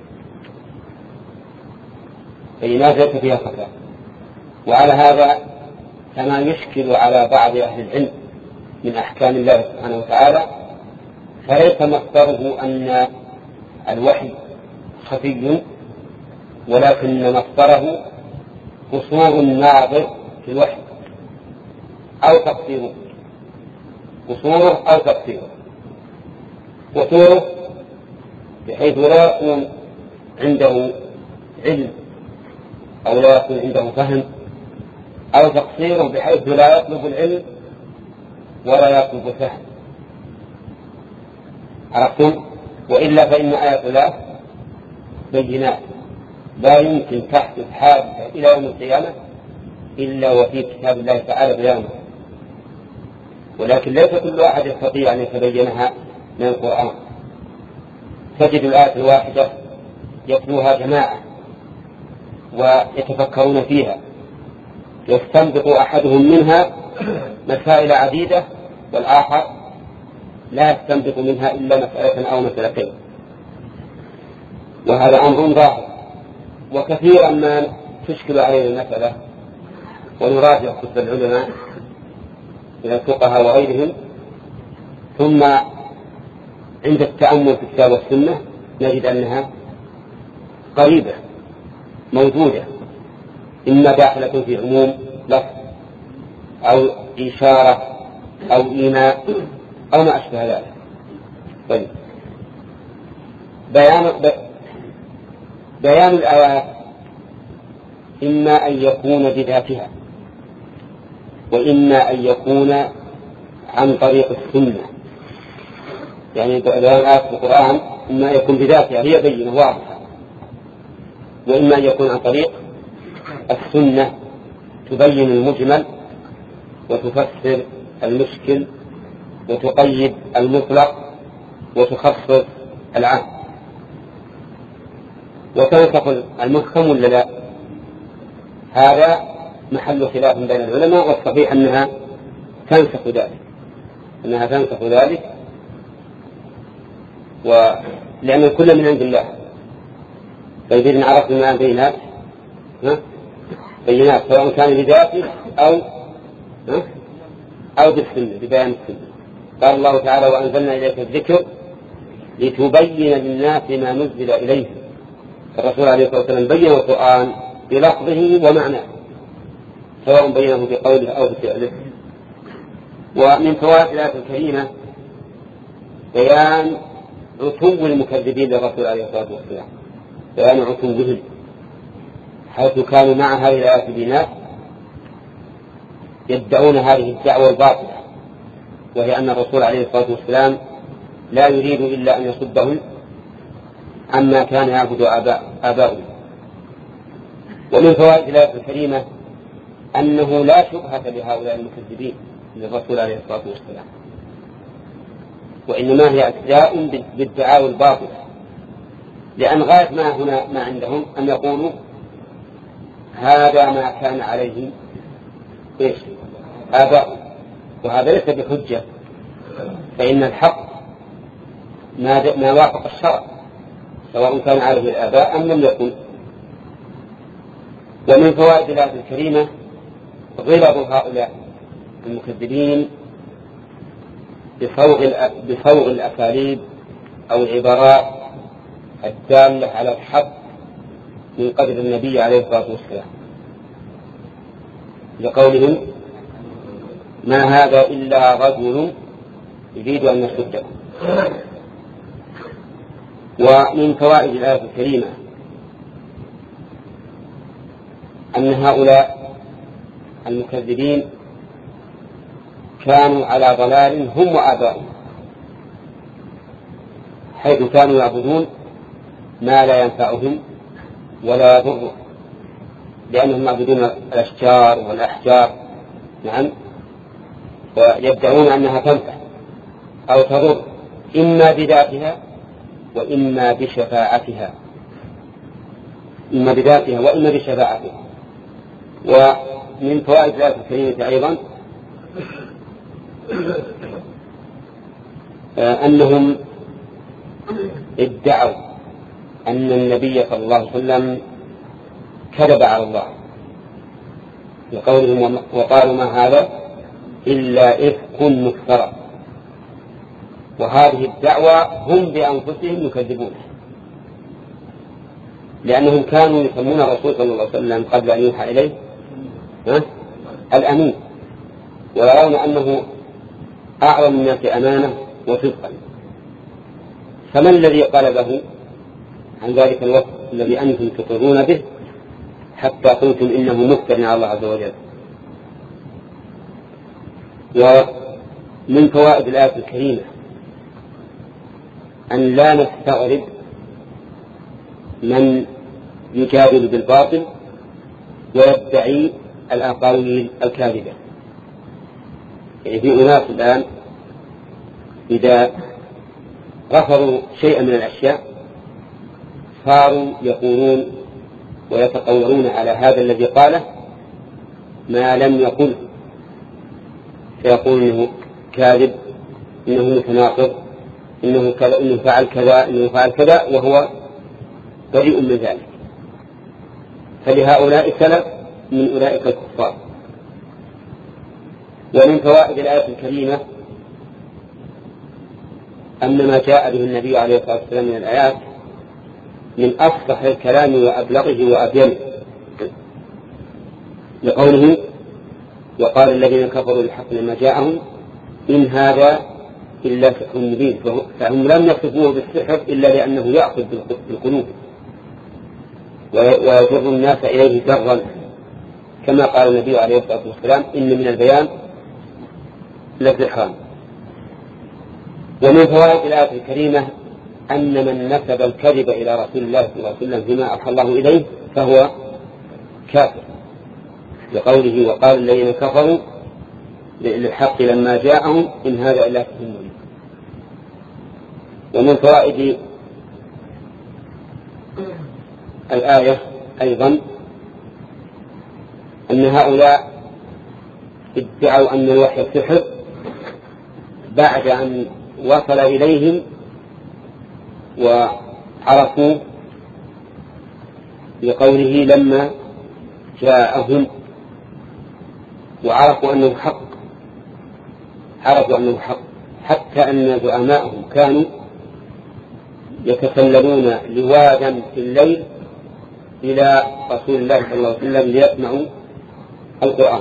بينات ليس فيها خفاء. وعلى هذا كما يشكل على بعض أهل العلم من أحكام الله سبحانه وتعالى، فليس مصدره أن الوحي خفي، ولكن مصدره قصور الناظر في الوحي أو تقصيره، قصوره أو تقصيره. قصوره بحيث لا يكون عنده علم أو لا يكون عنده فهم، أو تقصيره بحيث لا يطلب العلم ولا يطلب الفهم. عرفتم؟ وإلا فإن آيات الله بينات لا يمكن تحدث حادثة إلى يوم القيامة إلا وفي كتاب الله تعالى بيانه، ولكن ليس كل أحد يستطيع أن يتبينها من القرآن. تجد الآية الواحدة يتلوها جماعة ويتفكرون فيها، يستنبط أحدهم منها مسائل عديدة والآخر لا يستنبط منها إلا مسألة أو مسألتين، وهذا أمر ظاهر. وكثيرا ما تشكل علينا المسألة ونراجع كتب العلماء من الفقهاء وغيرهم، ثم عند التأمل في الكتاب والسنة نجد أنها قريبة موجودة، إما داخلة في عموم لفظ أو إشارة أو إيماء أو ما أشبه ذلك. طيب، بيان بيان الآيات إما أن يكون بذاتها وإما أن يكون عن طريق السنة. يعني بيان الآيات في القرآن إما أن يكون بذاتها هي بينة واضحة، وإما أن يكون عن طريق السنة تبين المجمل وتفسر المشكل وتقيد المطلق وتخصص العام. وتنسخ المحكم ولا لا؟ هذا محل خلاف بين العلماء، والصحيح أنها تنسخ ذلك أنها تنسخ ذلك ولأن الكل من عند الله. فإذا عرفنا ما بينات بينات سواء كان بذاته أو أو بالسنة ببيان السنة. قال الله تعالى: وأنزلنا إليك الذكر لتبين للناس ما نزل إليهم. الرسول عليه الصلاة والسلام بين القرآن بلفظه ومعناه، سواء بينه بقوله أو بفعله. ومن فوائد الآية الكريمة بيان عتو المكذبين للرسول عليه الصلاة والسلام، بيان عتوهم، حيث كانوا مع هذه الآيات بينات يدعون هذه الدعوة الباطلة، وهي أن الرسول عليه الصلاة والسلام لا يريد إلا أن يصدهم عما كان يعبد آباؤهم. ومن فوائد الآية الكريمة أنه لا شبهة لهؤلاء المكذبين للرسول عليه الصلاة والسلام، وإنما هي أجزاء بالدعاوى الباطلة، لأن غاية ما هنا ما عندهم أن يقولوا هذا ما كان عليه إيش آباؤهم، وهذا ليس بحجة، فإن الحق ما, ما وافق الشرع سواء كان عليه الآباء أم لم يكن. ومن فوائد الآية الكريمة غلظ هؤلاء المكذبين بصوغ الأساليب أو العبارات الدالة على الحق من قدر النبي عليه الصلاة والسلام، لقولهم: ما هذا إلا رجل يريد أن يصدكم. ومن فوائد الآية الكريمة أن هؤلاء المكذبين كانوا على ضلال هم وآباؤهم، حيث كانوا يعبدون ما لا ينفعهم ولا يضرهم، لأنهم يعبدون الأشجار والأحجار. نعم. ويدعون أنها تنفع أو تضر إما بذاتها وإما بشفاعتها، إما بذاتها وإما بشفاعتها. ومن فوائد الآية الكريمة أيضا أنهم ادعوا أن النبي صلى الله عليه وسلم كذب على الله بقولهم وقالوا ما هذا إلا إفك مفترى، وهذه الدعوة هم بأنفسهم يكذبون، لأنهم كانوا يسمون الرسول صلى الله عليه وسلم قبل أن يوحى إليه الأمين، ويرون أنه أعظم الناس أمانة وصدقا. فمن الذي قلبه عن ذلك الوصف الذي أنتم تقرون به حتى قلتم إنه مفتر على الله عز وجل؟ ومن فوائد الآية الكريمة أن لا نستغرب من يجادل بالباطل ويدعي الأقاويل الكاذبة. يعني في أناس الآن إذا رفضوا شيئا من الأشياء صاروا يقولون ويتقولون على هذا الذي قاله ما لم يقله، فيقول إنه كاذب، إنه متناقض، إنه, إنه فعل كذا، إنه فعل كذا، وهو بريء من ذلك. فلهؤلاء سلف من أولئك الكفار. ومن فوائد الآية الكريمة أن ما جاء به النبي عليه الصلاة والسلام من الآيات من أفصح الكلام وأبلغه وأبينه، لقوله وقال الذين كفروا للحق لما جاءهم إن هذا إلا سحر مبين، فهم لم يصفوه بالسحر إلا لأنه يأخذ بالقلوب ويجر الناس إليه جرا، كما قال النبي عليه الصلاة والسلام إن من البيان لسحرا. ومن فوائد الآية الكريمة أن من نسب الكذب إلى رسول الله صلى الله عليه وسلم فيما أوحى الله إليه فهو كافر، لقوله وقال الذين كفروا للحق لما جاءهم إن هذا إلا سحر مبين. ومن فوائد الآية أيضا أن هؤلاء ادعوا أن الوحي سحر بعد أن وصل إليهم وعرفوا بقوله لما جاءهم، وعرفوا أنه حق، عرفوا أنه حق، حتى أن زعماءهم كانوا يتسللون لوادا في الليل إلى رسول الله صلى الله عليه وسلم ليسمعوا القرآن،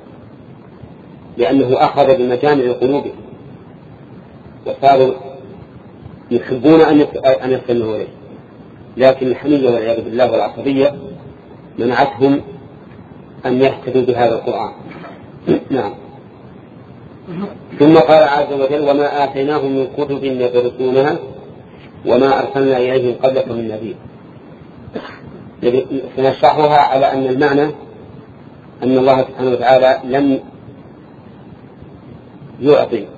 لأنه أخذ بمجامع قلوبهم وصاروا يحبون أن يستمعوا إليه، لكن الحمية والعياذ بالله والعصبية منعتهم أن يهتدوا بهذا القرآن. نعم. ثم قال عز وجل وما آتيناهم من كتب يدرسونها وما أرسلنا إليهم قبلك من نذير. سنشرحها على أن المعنى أن الله سبحانه وتعالى لم يعطي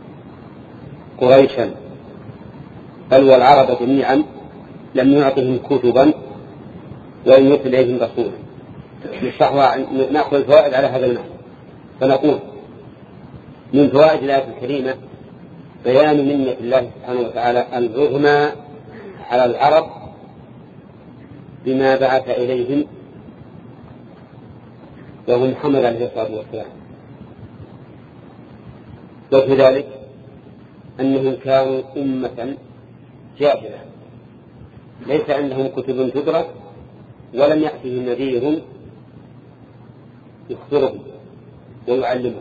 قريشا بل والعرب جميعا لم يعطهم كتبا ولم يرسل إليهم رسولا. نشرحها نأخذ الفوائد على هذا المعنى. فنقول من فوائد الآية الكريمة بيان منة الله سبحانه وتعالى العظمى على العرب بما بعث إليهم وهو محمد عليه الصلاة والسلام، وفي ذلك أنهم كانوا أمة جاهلة ليس عندهم كتب تدرس ولم يأتهم نذير يخبرهم ويعلمهم،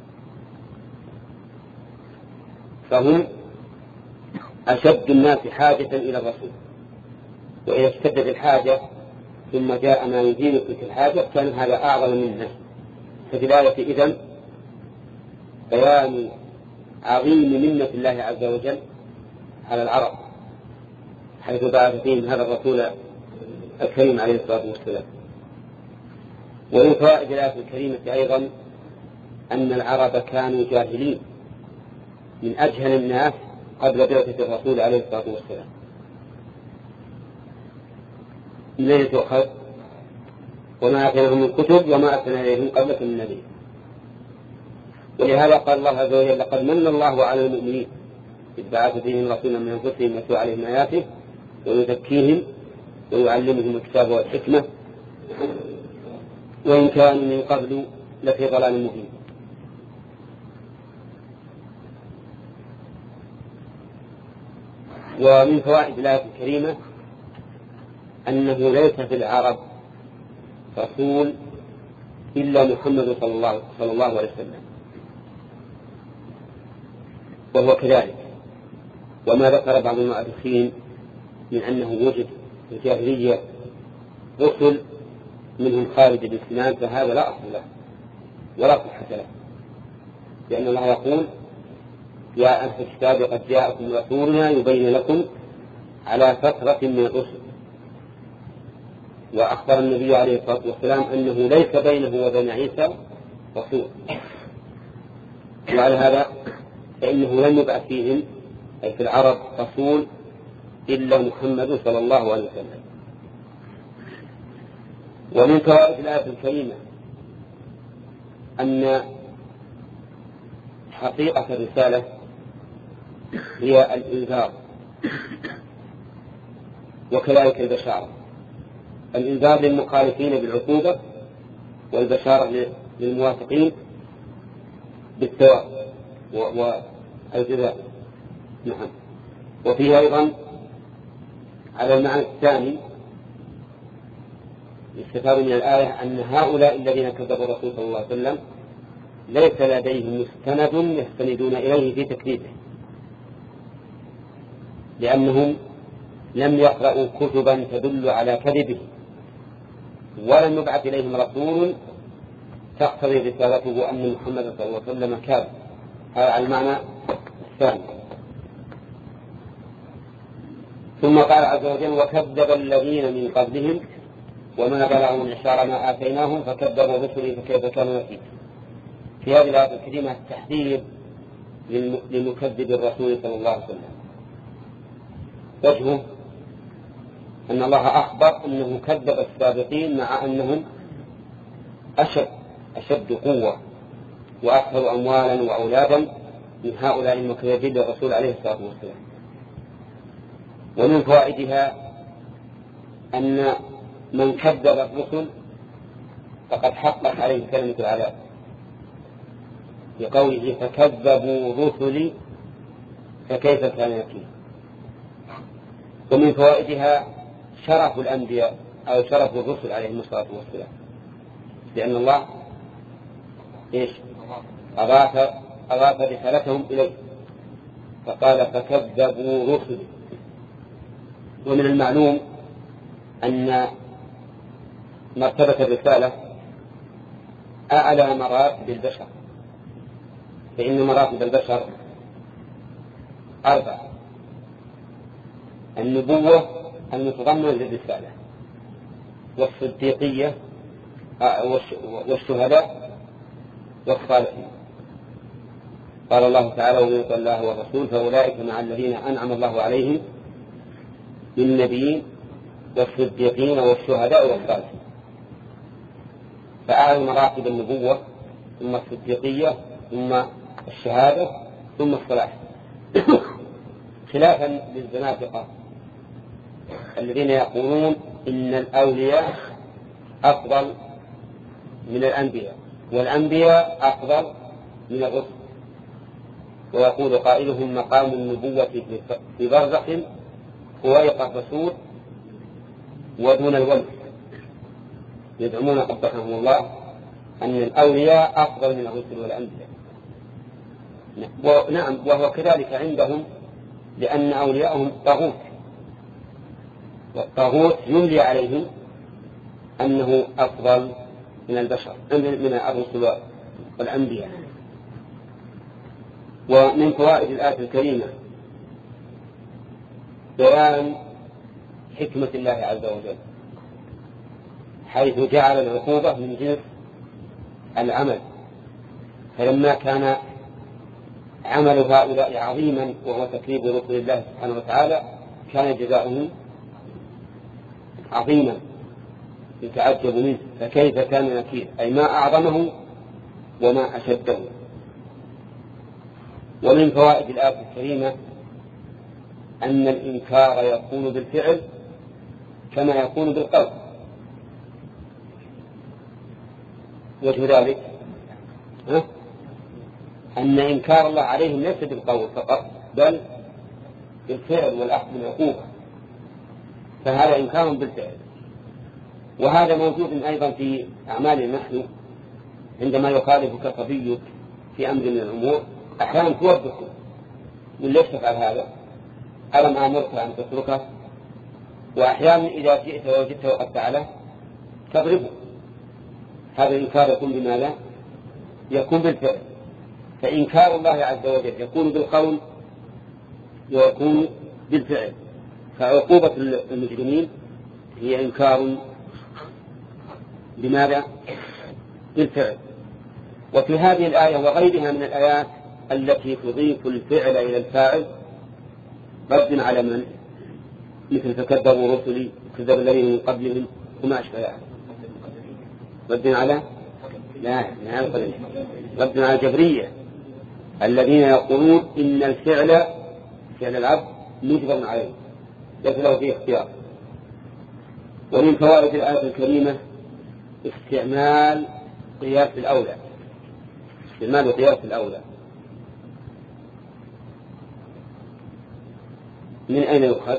فهم أشد الناس حاجة إلى الرسول، وإذا اشتدت الحاجة ثم جاء ما يزيل تلك الحاجة كان هذا أعظم منه. ففي الآية إذن بيان عظيم منة الله عز وجل على العرب حيث بعث فيهم هذا الرسول الكريم عليه الصلاة والسلام. ومن فوائد الآية الكريمة أيضا أن العرب كانوا جاهلين من أجهل الناس قبل بعثة الرسول عليه الصلاة والسلام. من أين تؤخذ؟ وما أتيناهم من كتب وما أرسلنا إليهم قبلك من نبي. ولهذا قال الله عز وجل: لقد من الله على المؤمنين إذ بعث فيهم رسولا من أنفسهم يتلو عليهم آياته ويزكيهم ويعلمهم الكتاب والحكمة وإن كانوا من قبل لفي ضلال مبين. ومن فوائد الآية الكريمة أنه ليس في العرب رسول إلا محمد صلى الله, صلى الله عليه وسلم، وهو كذلك. وما ذكر بعض المؤرخين من أنه وجد في الجاهلية رسل منهم خالد بن سنان، فهذا لا أصل له ولا صحة له، لأن الله يقول: يا أهل الكتاب قد جاءكم رسولنا يبين لكم على فترة من الرسل. وأخبر النبي عليه الصلاة والسلام أنه ليس بينه وبين عيسى رسول، وعلى هذا فإنه لم يبعث فيهم أي في العرب رسول إلا محمد صلى الله عليه وسلم. ومن فوائد الآية الكريمة أن حقيقة الرسالة هي الإنذار وكذلك البشارة. الإنذار للمخالفين بالعقوبة، والبشارة للموافقين بالثواب والجزاء. نعم. وفيه أيضا على المعنى الثاني يستفاد من الآية أن هؤلاء الذين كذبوا الرسول صلى الله عليه وسلم ليس لديهم مستند يستندون إليه في تكذيبه، لأنهم لم يقرأوا كتبا تدل على كذبه، ولم يبعث إليهم رسول تقتضي رسالته أن محمد صلى الله عليه وسلم كاذب. هذا على المعنى الثاني. ثم قال عز وجل: وكذب الذين من قبلهم وما بلغوا معشار ما آتيناهم فكذبوا رسلي فكيف كان نكير. في هذه الآية الكريمة التحذير للمكذب الرسول صلى الله عليه وسلم. وجهه أن الله أخبر أنه كذب السابقين مع أنهم أشد أشد قوة وأكثر أموالا وأولادا من هؤلاء المكذبين للرسول عليه الصلاة والسلام. ومن فوائدها أن من كذب الرسل فقد حقق عليه كلمة العذاب بقوله: فكذبوا رسلي فكيف كان نكير. ومن فوائدها شرف الأنبياء أو شرف الرسل عليهم الصلاة والسلام، لأن الله إيش أضاف أضاف رسالتهم إليه فقال: فكذبوا رسلي. ومن المعلوم أن مرتبة الرسالة أعلى مراتب البشر، فإن مراتب البشر أربعة: النبوة المتضمنة للرسالة، والصديقية والشهداء والصالحين. قال الله تعالى: ومن يطع الله والرسول فأولئك مع الذين أنعم الله عليهم من النبيين والصديقين والشهداء والصالحين. فأعلى مراتب النبوة ثم الصديقية ثم الشهادة ثم الصلاح، خلافا للزنادقة الذين يقولون إن الأولياء أفضل من الأنبياء والأنبياء أفضل من الرسل، ويقول قائلهم: مقام النبوة في برزخ فوق الرسول ودون الولد. يدعمون قبحهم الله أن الأولياء أفضل من الرسل والأنبياء. ونعم، وهو كذلك عندهم، لأن أولياءهم طاغوت، والطاغوت يملي عليهم أنه أفضل من البشر من الرسل والأنبياء. ومن فوائد الآية الكريمة بيان حكمة الله عز وجل، حيث جعل العقوبة من جنس العمل، فلما كان عمل هؤلاء عظيما وهو تكذيب رسل الله سبحانه وتعالى كان جزاؤهم عظيما يتعجب منه، فكيف كان نكير، أي ما أعظمه وما أشده. ومن فوائد الآية الكريمة أن الإنكار يكون بالفعل كما يكون بالقول. وجه ذلك أن إنكار الله عليهم ليس بالقول فقط بل بالفعل والأخذ بالعقوبة، فهذا إنكار بالفعل. وهذا موجود أيضا في أعمالنا نحن، عندما يخالفك صبيك في أمر من الأمور أحيانا توبخه من ليش تفعل هذا، ألم آمرك أن تتركه، وأحيانا إذا جئت ووجدته وقد فعله تضربه. هذا الإنكار يكون بماذا؟ يكون بالفعل. فإنكار الله عز وجل يكون بالقول ويكون بالفعل. فعقوبة المجرمين هي إنكار بماذا؟ بالفعل. وفي هذه الآية وغيرها من الآيات التي تضيف الفعل إلى الفاعل رد على من؟ مثل فكذبوا رسلي وكذب الذين من قبلهم وما أشبه ذلك. رد على لا لا رد على الجبرية الذين يقولون إن الفعل فعل العبد مجبر عليه ليس له فيه اختيار. ومن فوائد الآية الكريمة استعمال قياس الأولى، استعمال قياس الأولى. من أين يؤخذ؟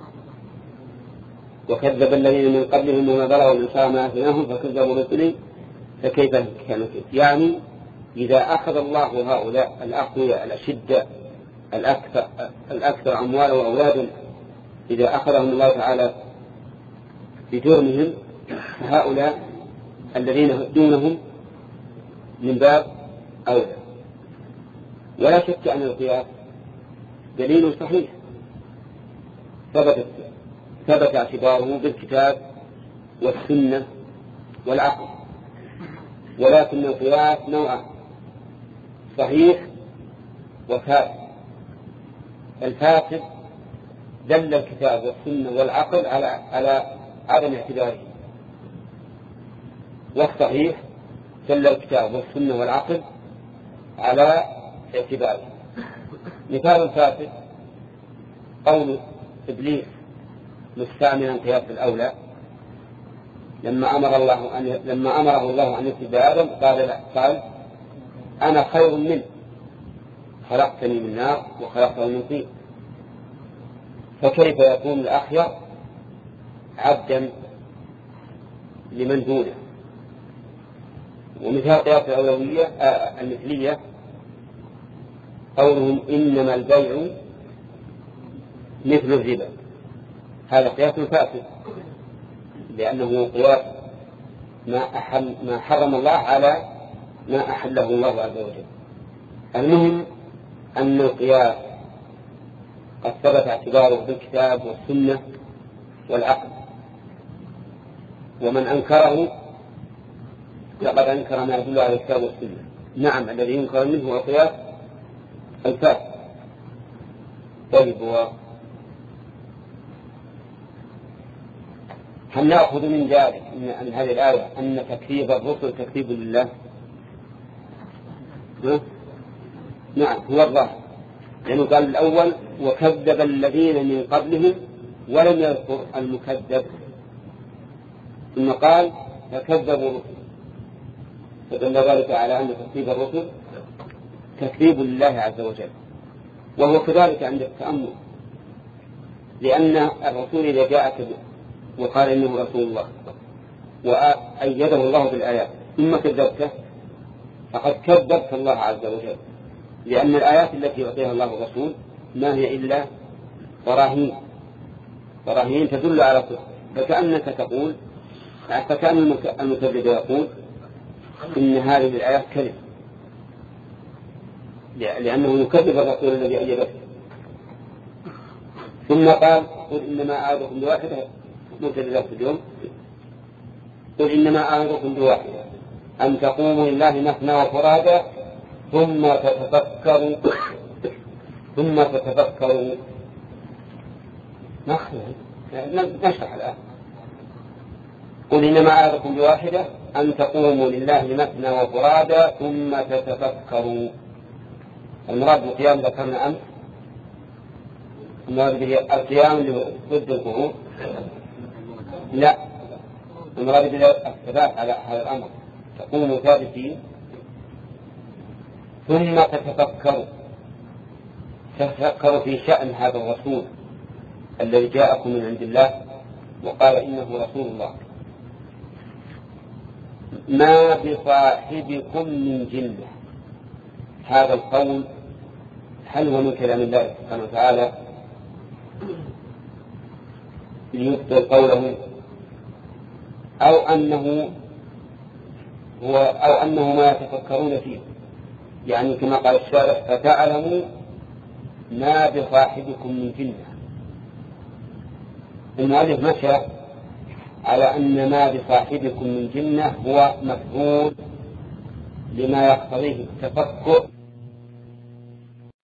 وكذب الذين من قبلهم وما بلغوا من شاء ما أتيناهم فكذبوا رسلي فكيف كان نكير. يعني إذا أخذ الله هؤلاء الأقوياء الأشدة الأكثر, الأكثر أموالا وأولادا، إذا أخذهم الله تعالى بجرمهم، هؤلاء الذين دونهم من باب أولى. ولا شك أن القياس دليل صحيح ثبت ثبت اعتباره بالكتاب والسنة والعقل. ولكن القياس نوعان: صحيح وفاسد. الفاسد دل الكتاب والسنة والعقل على على عدم اعتباره، والصحيح دل الكتاب والسنة والعقل على اعتباره. مثال الفاسد قول إبليس مستعملا قياس الأولى لما أمر الله أن لما أمره الله أن يسجد آدم قال لا، قال أنا خير منه خلقتني من نار وخلقته من طين، فكيف يكون الأخير عبدا لمن دونه؟ ومثال قياس الأولوية آه المثلية قولهم إنما البيع مثل الربا، هذا قياس فاسد لأنه قياس ما أحل ما حرم الله على ما أحله الله عز وجل. المهم أن القياس قد ثبت اعتباره بالكتاب والسنة والعقل، ومن أنكره لقد أنكر ما يدل على الكتاب والسنة. نعم، الذي ينكر منه هو القياس الفاسد. طيب، هل نأخذ من ذلك من هذه الآية أن تكذيب الرسل تكذيب لله؟ نعم، هو الظاهر، لأنه قال الأول وكذب الذين من قبلهم ولم يذكر المكذب، ثم قال فكذبوا الرسل، فدل ذلك على أن تكذيب الرسل تكذيب لله عز وجل. وهو كذلك عند التأمل، لأن الرسول إذا جاءك وقال إنه رسول الله وأيده الله بالآيات ثم كذبته فقد كذبت الله عز وجل، لأن الآيات التي يعطيها الله الرسول ما هي إلا براهين براهين تدل على صدق. فكأنك تقول فكأن المكذب يقول إن هذه الآيات كذب، لأنه يكذب الرسول الذي أيده. ثم قال قل إنما أعظكم بواحدة مكذبات اليوم قل إنما أعظكم بواحدة أن تقوموا لله مثنى وفرادى ثم تتفكروا ثم تتفكروا نشرح الآن. قل إنما أعظكم بواحدة أن تقوموا لله مثنى وفرادى ثم تتفكروا. المراد بالقيام ذكرنا أمس، المراد بالقيام ضد القعود، لا، المراد بالثبات على هذا الأمر، تقوموا ثابتين ثم تتفكروا، تتفكروا في شأن هذا الرسول الذي جاءكم من عند الله وقال إنه رسول الله، ما بصاحبكم من جنة. هذا القول هل هو من كلام الله سبحانه وتعالى ليبطل قوله، أو أنه هو أو أنه ما يتفكرون فيه؟ يعني كما قال الشارع فتعلموا ما بصاحبكم من جنة. المؤلف مشى على أن ما بصاحبكم من جنة هو مفعول لما يقتضيه التفكر